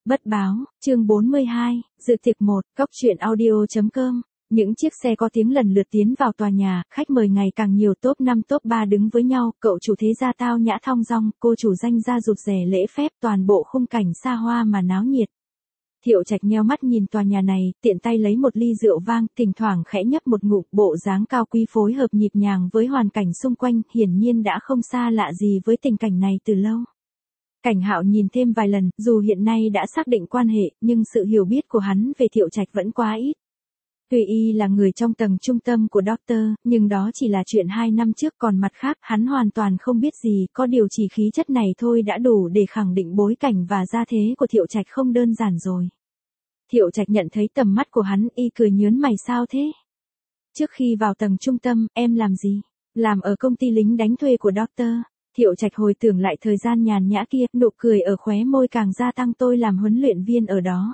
Bất báo, chương 42, dự tiệc 1, góc truyện audio.com. Những chiếc xe có tiếng lần lượt tiến vào tòa nhà, khách mời ngày càng nhiều, top 5 top 3 đứng với nhau, cậu chủ thế gia tao nhã thong dong, cô chủ danh gia rụt rè lễ phép, toàn bộ khung cảnh xa hoa mà náo nhiệt. Thiệu Trạch nheo mắt nhìn tòa nhà này, tiện tay lấy một ly rượu vang, thỉnh thoảng khẽ nhấp một ngụm, bộ dáng cao quý phối hợp nhịp nhàng với hoàn cảnh xung quanh, hiển nhiên đã không xa lạ gì với tình cảnh này từ lâu. Cảnh Hạo nhìn thêm vài lần, dù hiện nay đã xác định quan hệ, nhưng sự hiểu biết của hắn về Thiệu Trạch vẫn quá ít. Tuy y là người trong tầng trung tâm của Doctor, nhưng đó chỉ là chuyện 2 năm trước, còn mặt khác, hắn hoàn toàn không biết gì, có điều chỉ khí chất này thôi đã đủ để khẳng định bối cảnh và gia thế của Thiệu Trạch không đơn giản rồi. Thiệu Trạch nhận thấy tầm mắt của hắn, y cười nhớn mày, sao thế? Trước khi vào tầng trung tâm, em làm gì? Làm ở công ty lính đánh thuê của Doctor. Thiệu Trạch hồi tưởng lại thời gian nhàn nhã kia, nụ cười ở khóe môi càng gia tăng, tôi làm huấn luyện viên ở đó.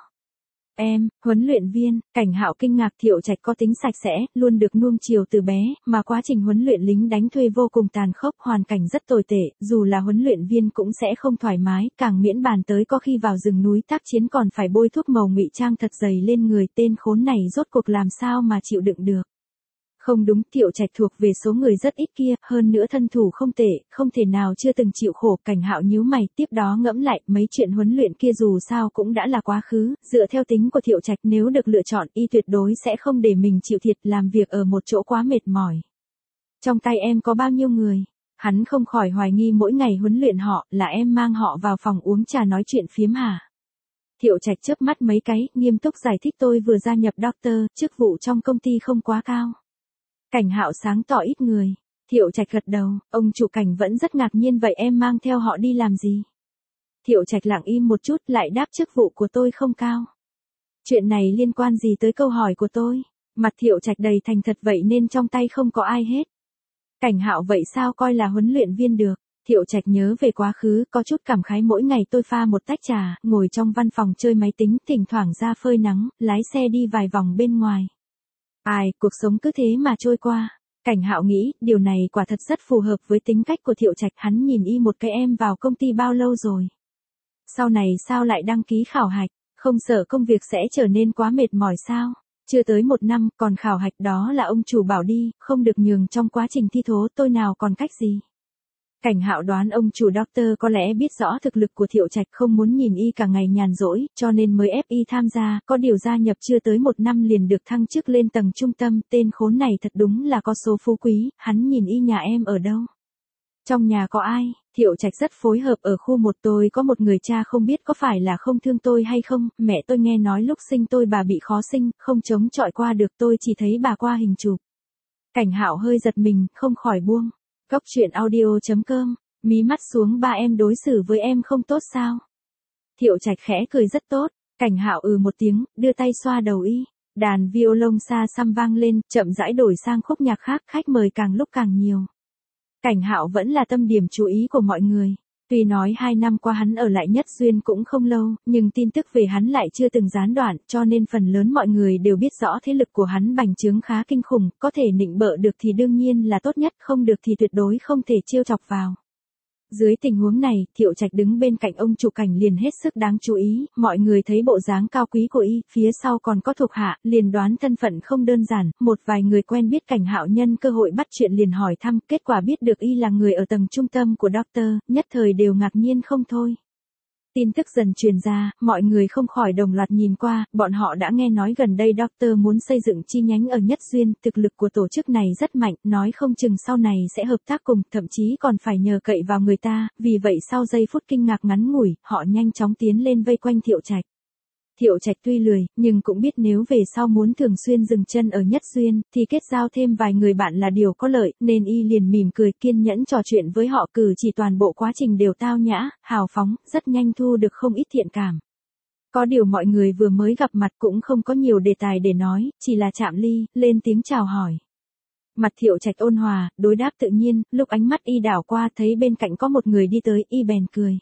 Em, huấn luyện viên? Cảnh Hạo kinh ngạc, Thiệu Trạch có tính sạch sẽ, luôn được nuông chiều từ bé, mà quá trình huấn luyện lính đánh thuê vô cùng tàn khốc, hoàn cảnh rất tồi tệ, dù là huấn luyện viên cũng sẽ không thoải mái, càng miễn bàn tới có khi vào rừng núi tác chiến còn phải bôi thuốc màu ngụy trang thật dày lên người, tên khốn này rốt cuộc làm sao mà chịu đựng được. Không đúng, Thiệu Trạch thuộc về số người rất ít kia, hơn nữa thân thủ không tệ, không thể nào chưa từng chịu khổ. Cảnh Hạo nhíu mày, tiếp đó ngẫm lại, mấy chuyện huấn luyện kia dù sao cũng đã là quá khứ, dựa theo tính của Thiệu Trạch nếu được lựa chọn, y tuyệt đối sẽ không để mình chịu thiệt, làm việc ở một chỗ quá mệt mỏi. Trong tay em có bao nhiêu người? Hắn không khỏi hoài nghi, mỗi ngày huấn luyện họ, là em mang họ vào phòng uống trà nói chuyện phiếm hả? Thiệu Trạch chớp mắt mấy cái, nghiêm túc giải thích, tôi vừa gia nhập Doctor, chức vụ trong công ty không quá cao. Cảnh Hạo sáng tỏ, ít người. Thiệu Trạch gật đầu, ông chủ Cảnh vẫn rất ngạc nhiên, vậy em mang theo họ đi làm gì? Thiệu Trạch lặng im một chút, lại đáp, chức vụ của tôi không cao. Chuyện này liên quan gì tới câu hỏi của tôi? Mặt Thiệu Trạch đầy thành thật, vậy nên trong tay không có ai hết. Cảnh Hạo, vậy sao coi là huấn luyện viên được? Thiệu Trạch nhớ về quá khứ, có chút cảm khái, mỗi ngày tôi pha một tách trà, ngồi trong văn phòng chơi máy tính, thỉnh thoảng ra phơi nắng, lái xe đi vài vòng bên ngoài. Ai, cuộc sống cứ thế mà trôi qua. Cảnh Hạo nghĩ, điều này quả thật rất phù hợp với tính cách của Thiệu Trạch. Hắn nhìn y một cái, em vào công ty bao lâu rồi? Sau này sao lại đăng ký khảo hạch? Không sợ công việc sẽ trở nên quá mệt mỏi sao? Chưa tới 1 năm, còn khảo hạch đó là ông chủ bảo đi, không được nhường trong quá trình thi thố, tôi nào còn cách gì? Cảnh Hạo đoán ông chủ Doctor có lẽ biết rõ thực lực của Thiệu Trạch, không muốn nhìn y cả ngày nhàn rỗi, cho nên mới ép y tham gia, có điều gia nhập chưa tới 1 năm liền được thăng chức lên tầng trung tâm, tên khốn này thật đúng là có số phú quý. Hắn nhìn y, nhà em ở đâu? Trong nhà có ai? Thiệu Trạch rất phối hợp, ở khu 1 tôi có một người cha, không biết có phải là không thương tôi hay không, mẹ tôi nghe nói lúc sinh tôi bà bị khó sinh, không chống chọi qua được, tôi chỉ thấy bà qua hình chụp. Cảnh Hạo hơi giật mình, không khỏi buông. Góc truyện audio.com, mí mắt xuống, ba em đối xử với em không tốt sao? Thiệu Trạch khẽ cười, rất tốt. Cảnh Hạo một tiếng, đưa tay xoa đầu y. Đàn violon xa xăm vang lên, chậm rãi đổi sang khúc nhạc khác, khách mời càng lúc càng nhiều. Cảnh Hạo vẫn là tâm điểm chú ý của mọi người. Tuy nói 2 năm qua hắn ở lại Nhất Duyên cũng không lâu, nhưng tin tức về hắn lại chưa từng gián đoạn, cho nên phần lớn mọi người đều biết rõ thế lực của hắn bành trướng khá kinh khủng, có thể nịnh bợ được thì đương nhiên là tốt nhất, không được thì tuyệt đối không thể trêu chọc vào. Dưới tình huống này, Thiệu Trạch đứng bên cạnh ông chủ Cảnh liền hết sức đáng chú ý, mọi người thấy bộ dáng cao quý của y, phía sau còn có thuộc hạ, liền đoán thân phận không đơn giản, một vài người quen biết Cảnh Hạo nhân cơ hội bắt chuyện liền hỏi thăm, kết quả biết được y là người ở tầng trung tâm của Doctor, nhất thời đều ngạc nhiên không thôi. Tin tức dần truyền ra, mọi người không khỏi đồng loạt nhìn qua, bọn họ đã nghe nói gần đây Doctor muốn xây dựng chi nhánh ở Nhất Duyên, thực lực của tổ chức này rất mạnh, nói không chừng sau này sẽ hợp tác cùng, thậm chí còn phải nhờ cậy vào người ta, vì vậy sau giây phút kinh ngạc ngắn ngủi, họ nhanh chóng tiến lên vây quanh Thiệu Trạch. Thiệu Trạch tuy lười, nhưng cũng biết nếu về sau muốn thường xuyên dừng chân ở Nhất Duyên, thì kết giao thêm vài người bạn là điều có lợi, nên y liền mỉm cười kiên nhẫn trò chuyện với họ, cử chỉ toàn bộ quá trình đều tao nhã, hào phóng, rất nhanh thu được không ít thiện cảm. Có điều mọi người vừa mới gặp mặt cũng không có nhiều đề tài để nói, chỉ là chạm ly, lên tiếng chào hỏi. Mặt Thiệu Trạch ôn hòa, đối đáp tự nhiên, lúc ánh mắt y đảo qua thấy bên cạnh có một người đi tới, y bèn cười.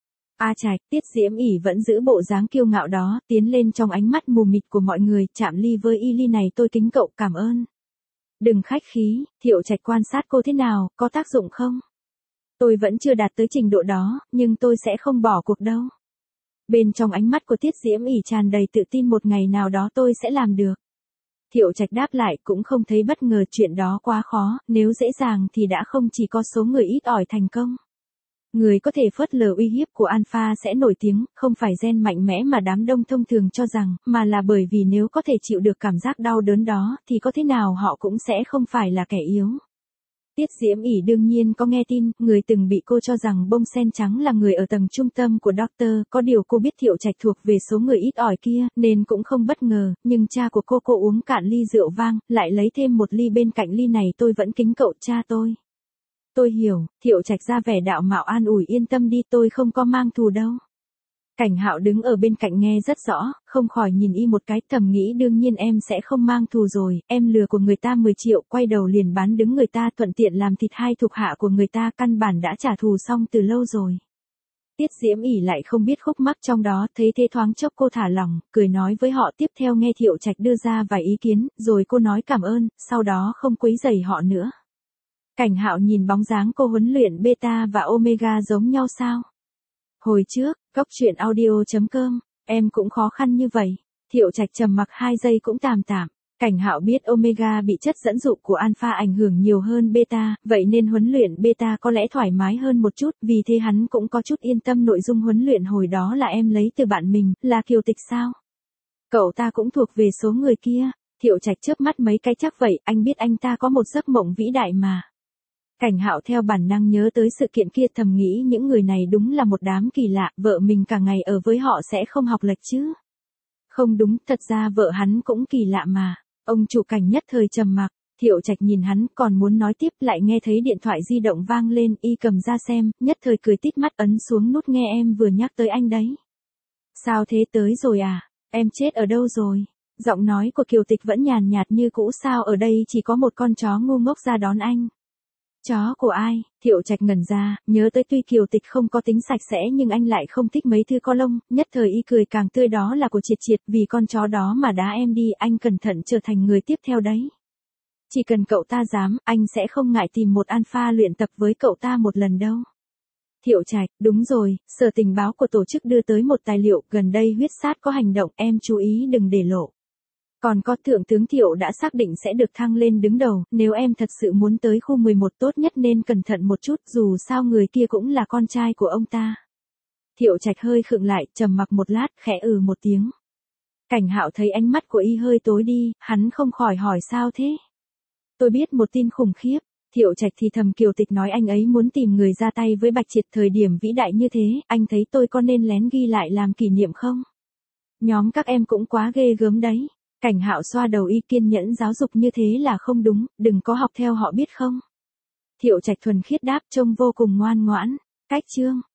A Trạch, Tiết Diễm ỉ vẫn giữ bộ dáng kiêu ngạo đó, tiến lên trong ánh mắt mù mịt của mọi người, chạm ly với y, ly này tôi kính cậu, cảm ơn. Đừng khách khí, Thiệu Trạch quan sát cô thế nào, có tác dụng không? Tôi vẫn chưa đạt tới trình độ đó, nhưng tôi sẽ không bỏ cuộc đâu. Bên trong ánh mắt của Tiết Diễm ỉ tràn đầy tự tin một ngày nào đó tôi sẽ làm được. Thiệu Trạch đáp lại cũng không thấy bất ngờ, chuyện đó quá khó, nếu dễ dàng thì đã không chỉ có số người ít ỏi thành công. Người có thể phớt lờ uy hiếp của Alpha sẽ nổi tiếng, không phải gen mạnh mẽ mà đám đông thông thường cho rằng, mà là bởi vì nếu có thể chịu được cảm giác đau đớn đó, thì có thế nào họ cũng sẽ không phải là kẻ yếu. Tiết Diễm ỉ đương nhiên có nghe tin, người từng bị cô cho rằng bông sen trắng là người ở tầng trung tâm của Doctor, có điều cô biết Thiệu Trạch thuộc về số người ít ỏi kia, nên cũng không bất ngờ, nhưng cha của cô uống cạn ly rượu vang, lại lấy thêm một ly bên cạnh ly này, tôi vẫn kính cậu cha tôi. Tôi hiểu, Thiệu Trạch ra vẻ đạo mạo an ủi, yên tâm đi, tôi không có mang thù đâu. Cảnh Hạo đứng ở bên cạnh nghe rất rõ, không khỏi nhìn y một cái, thầm nghĩ đương nhiên em sẽ không mang thù rồi, em lừa của người ta 10 triệu, quay đầu liền bán đứng người ta, thuận tiện làm thịt hai thuộc hạ của người ta, căn bản đã trả thù xong từ lâu rồi. Tiết Diễm ỉ lại không biết khúc mắc trong đó, thấy thế thoáng chốc cô thả lỏng, cười nói với họ, tiếp theo nghe Thiệu Trạch đưa ra vài ý kiến, rồi cô nói cảm ơn, sau đó không quấy rầy họ nữa. Cảnh Hạo nhìn bóng dáng cô, huấn luyện beta và omega giống nhau sao? Hồi trước, Cốc Truyện Audio.com, em cũng khó khăn như vậy. Thiệu Trạch trầm mặc 2 giây cũng tạm. Cảnh Hạo biết omega bị chất dẫn dụ của alpha ảnh hưởng nhiều hơn beta, vậy nên huấn luyện beta có lẽ thoải mái hơn một chút, vì thế hắn cũng có chút yên tâm. Nội dung huấn luyện hồi đó là em lấy từ bạn mình, là Kiều Tịch sao? Cậu ta cũng thuộc về số người kia. Thiệu Trạch chớp mắt mấy cái, chắc vậy, anh biết anh ta có một giấc mộng vĩ đại mà. Cảnh Hạo theo bản năng nhớ tới sự kiện kia, thầm nghĩ những người này đúng là một đám kỳ lạ, vợ mình cả ngày ở với họ sẽ không học lệch chứ. Không đúng, thật ra vợ hắn cũng kỳ lạ mà. Ông chủ Cảnh nhất thời trầm mặc, Thiệu Trạch nhìn hắn còn muốn nói tiếp, lại nghe thấy điện thoại di động vang lên, y cầm ra xem, nhất thời cười tít mắt ấn xuống nút nghe, em vừa nhắc tới anh đấy. Sao thế, tới rồi à, em chết ở đâu rồi? Giọng nói của Kiều Tịch vẫn nhàn nhạt như cũ, sao ở đây chỉ có một con chó ngu ngốc ra đón anh? Chó của ai? Thiệu Trạch ngẩn ra, nhớ tới tuy Kiều Tịch không có tính sạch sẽ nhưng anh lại không thích mấy thứ có lông, nhất thời y cười càng tươi, đó là của Triệt Triệt, vì con chó đó mà đá em đi, anh cẩn thận trở thành người tiếp theo đấy. Chỉ cần cậu ta dám, anh sẽ không ngại tìm một alpha luyện tập với cậu ta một lần đâu. Thiệu Trạch, đúng rồi, sở tình báo của tổ chức đưa tới một tài liệu, gần đây huyết sát có hành động, em chú ý đừng để lộ. Còn có Thượng tướng Thiệu đã xác định sẽ được thăng lên đứng đầu, nếu em thật sự muốn tới khu 11 tốt nhất nên cẩn thận một chút, dù sao người kia cũng là con trai của ông ta. Thiệu Trạch hơi khựng lại, trầm mặc một lát, khẽ một tiếng. Cảnh Hạo thấy ánh mắt của y hơi tối đi, hắn không khỏi hỏi sao thế? Tôi biết một tin khủng khiếp. Thiệu Trạch thì thầm, Kiều Tịch nói anh ấy muốn tìm người ra tay với Bạch Triệt, thời điểm vĩ đại như thế, anh thấy tôi có nên lén ghi lại làm kỷ niệm không? Nhóm các em cũng quá ghê gớm đấy. Cảnh Hạo xoa đầu y, kiên nhẫn giáo dục, như thế là không đúng, đừng có học theo họ biết không? Thiệu Trạch thuần khiết đáp, trông vô cùng ngoan ngoãn. Cách chương